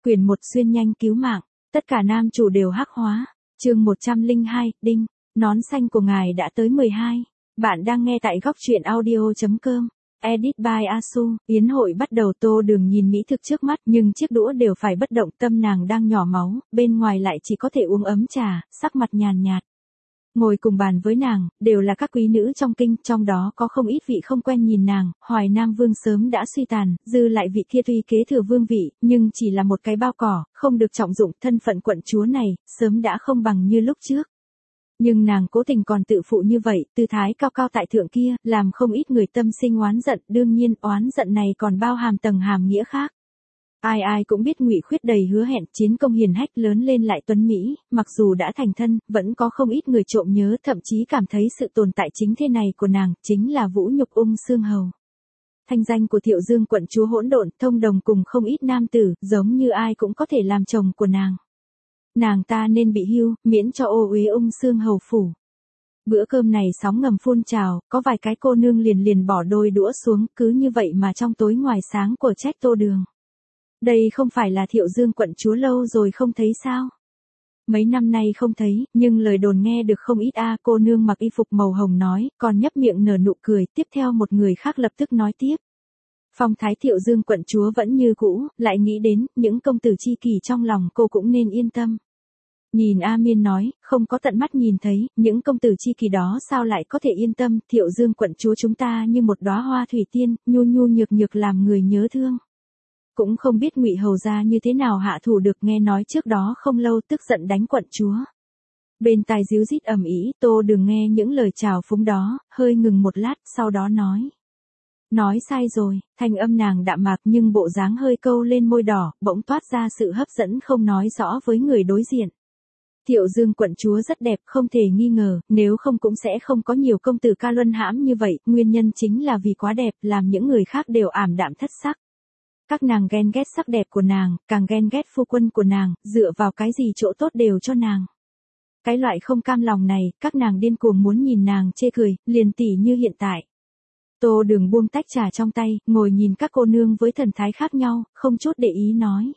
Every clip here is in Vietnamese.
Quyền 1 xuyên nhanh cứu mạng, tất cả nam chủ đều hắc hóa. Chương 102, đinh, nón xanh của ngài đã tới 12. Bạn đang nghe tại góc truyện audio.com. Edit by Asu. Yến hội bắt đầu. Tô Đường nhìn mỹ thực trước mắt, nhưng chiếc đũa đều phải bất động, tâm nàng đang nhỏ máu, bên ngoài lại chỉ có thể uống ấm trà, sắc mặt nhàn nhạt. Ngồi cùng bàn với nàng, đều là các quý nữ trong kinh, trong đó có không ít vị không quen nhìn nàng. Hoài Nam Vương sớm đã suy tàn, dư lại vị kia tuy kế thừa vương vị, nhưng chỉ là một cái bao cỏ, không được trọng dụng. Thân phận quận chúa này, sớm đã không bằng như lúc trước. Nhưng nàng cố tình còn tự phụ như vậy, tư thái cao cao tại thượng kia, làm không ít người tâm sinh oán giận. Đương nhiên, oán giận này còn bao hàm tầng hàm nghĩa khác. Ai ai cũng biết Ngụy Khuyết đầy hứa hẹn, chiến công hiển hách, lớn lên lại tuấn mỹ, mặc dù đã thành thân, vẫn có không ít người trộm nhớ, thậm chí cảm thấy sự tồn tại chính thế này của nàng chính là vũ nhục Ung Xương Hầu. Thanh danh của Thiệu Dương quận chúa hỗn độn, thông đồng cùng không ít nam tử, giống như ai cũng có thể làm chồng của nàng. Nàng ta nên bị hưu, miễn cho ô uế Ung Xương Hầu phủ. Bữa cơm này sóng ngầm phun trào, có vài cái cô nương liền bỏ đôi đũa xuống, cứ như vậy mà trong tối ngoài sáng của trách Tô Đường. Đây không phải là Thiệu Dương quận chúa lâu rồi không thấy sao? Mấy năm nay không thấy, nhưng lời đồn nghe được không ít a. Cô nương mặc y phục màu hồng nói, còn nhấp miệng nở nụ cười. Tiếp theo một người khác lập tức nói tiếp. Phong thái Thiệu Dương quận chúa vẫn như cũ, lại nghĩ đến những công tử chi kỷ trong lòng cô cũng nên yên tâm. Nhìn A Miên nói, không có tận mắt nhìn thấy, những công tử chi kỷ đó sao lại có thể yên tâm. Thiệu Dương quận chúa chúng ta như một đóa hoa thủy tiên, nhu nhu nhược nhược làm người nhớ thương. Cũng không biết Ngụy hầu gia như thế nào hạ thủ được, nghe nói trước đó không lâu tức giận đánh quận chúa. Bên tai díu rít ầm ĩ. Tô Đường nghe những lời chào phúng đó, hơi ngừng một lát, sau đó nói. Nói sai rồi. Thanh âm nàng đạm mạc nhưng bộ dáng hơi câu lên môi đỏ, bỗng toát ra sự hấp dẫn không nói rõ với người đối diện. Thiệu Dương quận chúa rất đẹp, không thể nghi ngờ, nếu không cũng sẽ không có nhiều công tử ca luân hãm như vậy, nguyên nhân chính là vì quá đẹp, làm những người khác đều ảm đạm thất sắc. Các nàng ghen ghét sắc đẹp của nàng, càng ghen ghét phu quân của nàng, dựa vào cái gì chỗ tốt đều cho nàng. Cái loại không cam lòng này, các nàng điên cuồng muốn nhìn nàng chê cười, liền tỉ như hiện tại. Tô Đường buông tách trà trong tay, ngồi nhìn các cô nương với thần thái khác nhau, không chút để ý nói.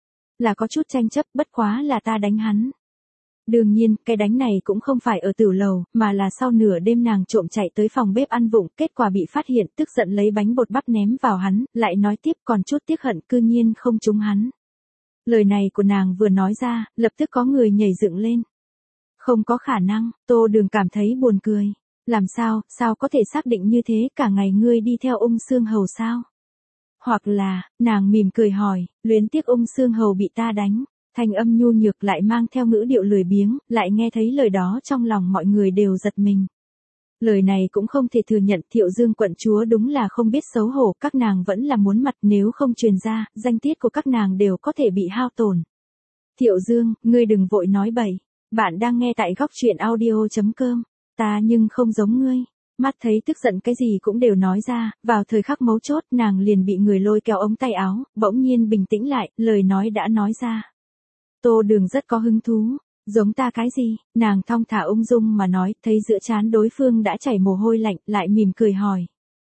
Là có chút tranh chấp, bất quá là ta đánh hắn. Đương nhiên, cái đánh này cũng không phải ở tửu lầu, mà là sau nửa đêm nàng trộm chạy tới phòng bếp ăn vụng, kết quả bị phát hiện, tức giận lấy bánh bột bắp ném vào hắn, lại nói tiếp còn chút tiếc hận cư nhiên không trúng hắn. Lời này của nàng vừa nói ra, lập tức có người nhảy dựng lên. Không có khả năng. Tô Đường cảm thấy buồn cười. Làm sao có thể xác định như thế, cả ngày ngươi đi theo Ung Xương Hầu sao? Hoặc là, nàng mỉm cười hỏi, luyến tiếc Ung Xương Hầu bị ta đánh. Thanh âm nhu nhược lại mang theo ngữ điệu lười biếng, lại nghe thấy lời đó trong lòng mọi người đều giật mình. Lời này cũng không thể thừa nhận, Thiệu Dương quận chúa đúng là không biết xấu hổ, các nàng vẫn là muốn mặt, nếu không truyền ra, danh tiết của các nàng đều có thể bị hao tổn. Thiệu Dương, ngươi đừng vội nói bậy, bạn đang nghe tại góc truyện audio.com, ta nhưng không giống ngươi. Mắt thấy tức giận cái gì cũng đều nói ra, vào thời khắc mấu chốt nàng liền bị người lôi kéo ống tay áo, bỗng nhiên bình tĩnh lại, lời nói đã nói ra. Tô Đường rất có hứng thú. Giống ta cái gì? Nàng thong thả ung dung mà nói, thấy giữa trán đối phương đã chảy mồ hôi lạnh, lại mỉm cười hỏi.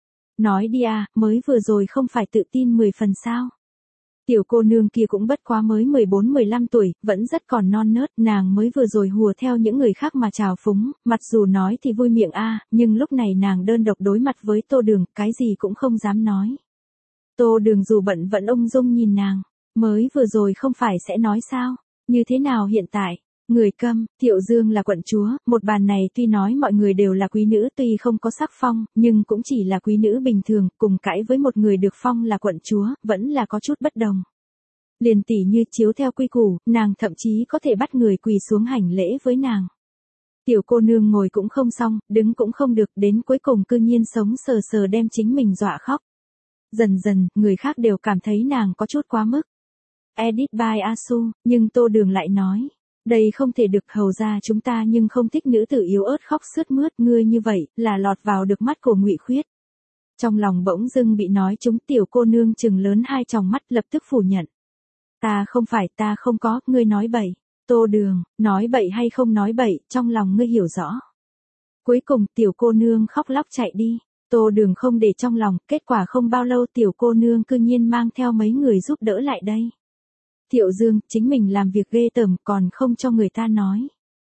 Nói đi à, mới vừa rồi không phải tự tin 10 phần sao? Tiểu cô nương kia cũng bất quá mới 14-15 tuổi, vẫn rất còn non nớt, nàng mới vừa rồi hùa theo những người khác mà trào phúng, mặc dù nói thì vui miệng a, nhưng lúc này nàng đơn độc đối mặt với Tô Đường, cái gì cũng không dám nói. Tô Đường dù bận vẫn ung dung nhìn nàng, mới vừa rồi không phải sẽ nói sao? Như thế nào hiện tại? Người câm. Thiệu Dương là quận chúa, một bàn này tuy nói mọi người đều là quý nữ, tuy không có sắc phong, nhưng cũng chỉ là quý nữ bình thường, cùng cãi với một người được phong là quận chúa, vẫn là có chút bất đồng. Liền tỉ như chiếu theo quy củ, nàng thậm chí có thể bắt người quỳ xuống hành lễ với nàng. Tiểu cô nương ngồi cũng không xong, đứng cũng không được, đến cuối cùng cư nhiên sống sờ sờ đem chính mình dọa khóc. Dần dần, người khác đều cảm thấy nàng có chút quá mức. Edit by Asu, nhưng Tô Đường lại nói. Đây không thể được, hầu ra chúng ta nhưng không thích nữ tử yếu ớt khóc sướt mướt, ngươi như vậy, là lọt vào được mắt của Ngụy Khuyết. Trong lòng bỗng dưng bị nói trúng, tiểu cô nương trừng lớn hai tròng mắt lập tức phủ nhận. Ta không có, ngươi nói bậy. Tô Đường, nói bậy hay không nói bậy, trong lòng ngươi hiểu rõ. Cuối cùng tiểu cô nương khóc lóc chạy đi. Tô Đường không để trong lòng, kết quả không bao lâu tiểu cô nương cư nhiên mang theo mấy người giúp đỡ lại đây. Thiệu Dương, chính mình làm việc ghê tởm còn không cho người ta nói.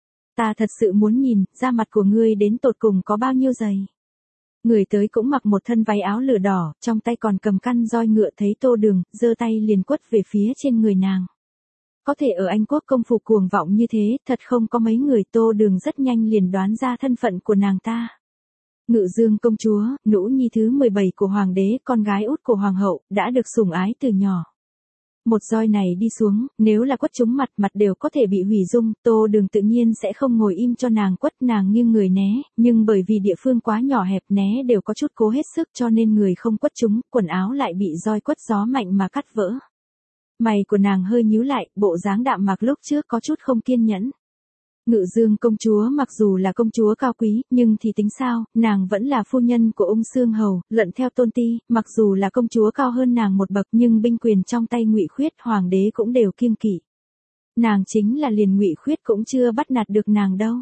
Ta thật sự muốn nhìn, da mặt của ngươi đến tột cùng có bao nhiêu dày. Người tới cũng mặc một thân váy áo lửa đỏ, trong tay còn cầm căn roi ngựa, thấy Tô Đường, giơ tay liền quất về phía trên người nàng. Có thể ở Anh Quốc công phu cuồng vọng như thế, thật không có mấy người. Tô Đường rất nhanh liền đoán ra thân phận của nàng ta. Ngự Dương công chúa, nữ nhi thứ 17 của hoàng đế, con gái út của hoàng hậu, đã được sủng ái từ nhỏ. Một roi này đi xuống, nếu là quất trúng mặt đều có thể bị hủy dung. Tô Đường tự nhiên sẽ không ngồi im cho nàng quất, nàng nghiêng người né, nhưng bởi vì địa phương quá nhỏ hẹp né đều có chút cố hết sức cho nên người không quất trúng, quần áo lại bị roi quất gió mạnh mà cắt vỡ. Mày của nàng hơi nhíu lại, bộ dáng đạm mạc lúc trước có chút không kiên nhẫn. Ngự Dương công chúa mặc dù là công chúa cao quý, nhưng thì tính sao, nàng vẫn là phu nhân của Ung Xương Hầu, luận theo tôn ti, mặc dù là công chúa cao hơn nàng một bậc nhưng binh quyền trong tay Ngụy Khuyết hoàng đế cũng đều kiêng kỵ. Nàng chính là liền Ngụy Khuyết cũng chưa bắt nạt được nàng đâu.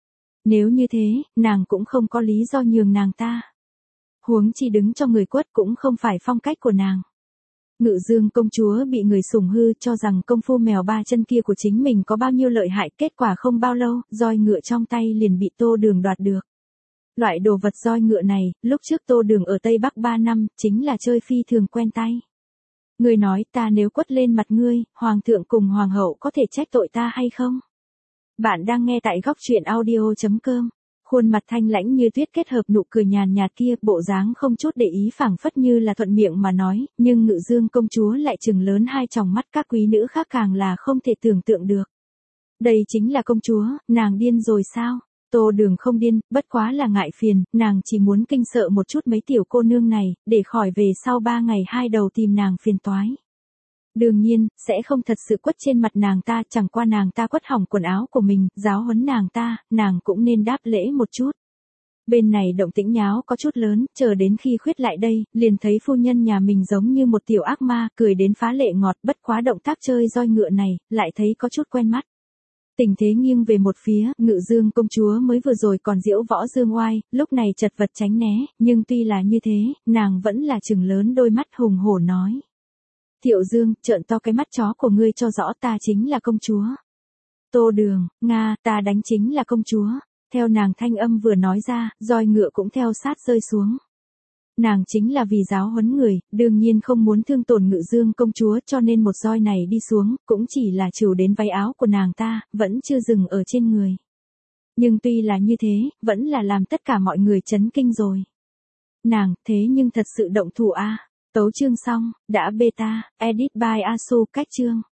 Nếu như thế, nàng cũng không có lý do nhường nàng ta. Huống chi đứng cho người quất cũng không phải phong cách của nàng. Ngự Dương công chúa bị người sủng hư cho rằng công phu mèo ba chân kia của chính mình có bao nhiêu lợi hại, kết quả không bao lâu, roi ngựa trong tay liền bị Tô Đường đoạt được. Loại đồ vật roi ngựa này, lúc trước Tô Đường ở Tây Bắc 3 năm, chính là chơi phi thường quen tay. Ngươi nói ta nếu quất lên mặt ngươi, hoàng thượng cùng hoàng hậu có thể trách tội ta hay không? Bạn đang nghe tại góc truyện audio.com. Khuôn mặt thanh lãnh như tuyết kết hợp nụ cười nhàn nhạt kia, bộ dáng không chút để ý, phảng phất như là thuận miệng mà nói, nhưng Ngự Dương công chúa lại trừng lớn hai tròng mắt, các quý nữ khác càng là không thể tưởng tượng được. Đây chính là công chúa, nàng điên rồi sao? Tô Đường không điên, bất quá là ngại phiền, nàng chỉ muốn kinh sợ một chút mấy tiểu cô nương này, để khỏi về sau 3 ngày 2 đầu tìm nàng phiền toái. Đương nhiên, sẽ không thật sự quất trên mặt nàng ta, chẳng qua nàng ta quất hỏng quần áo của mình, giáo huấn nàng ta, nàng cũng nên đáp lễ một chút. Bên này động tĩnh nháo có chút lớn, chờ đến khi Khuyết lại đây, liền thấy phu nhân nhà mình giống như một tiểu ác ma, cười đến phá lệ ngọt, bất quá động tác chơi roi ngựa này, lại thấy có chút quen mắt. Tình thế nghiêng về một phía, Ngự Dương công chúa mới vừa rồi còn diễu võ dương oai, lúc này chật vật tránh né, nhưng tuy là như thế, nàng vẫn là trừng lớn đôi mắt hùng hổ nói. Thiệu Dương, trợn to cái mắt chó của ngươi cho rõ, ta chính là công chúa. Tô Đường, Nga, ta đánh chính là công chúa. Theo nàng thanh âm vừa nói ra, roi ngựa cũng theo sát rơi xuống. Nàng chính là vì giáo huấn người, đương nhiên không muốn thương tổn Ngự Dương công chúa cho nên một roi này đi xuống, cũng chỉ là trừ đến váy áo của nàng ta, vẫn chưa dừng ở trên người. Nhưng tuy là như thế, vẫn là làm tất cả mọi người chấn kinh rồi. Nàng, thế nhưng thật sự động thủ a. Tấu chương xong, đã beta, edit by Asu, cách chương.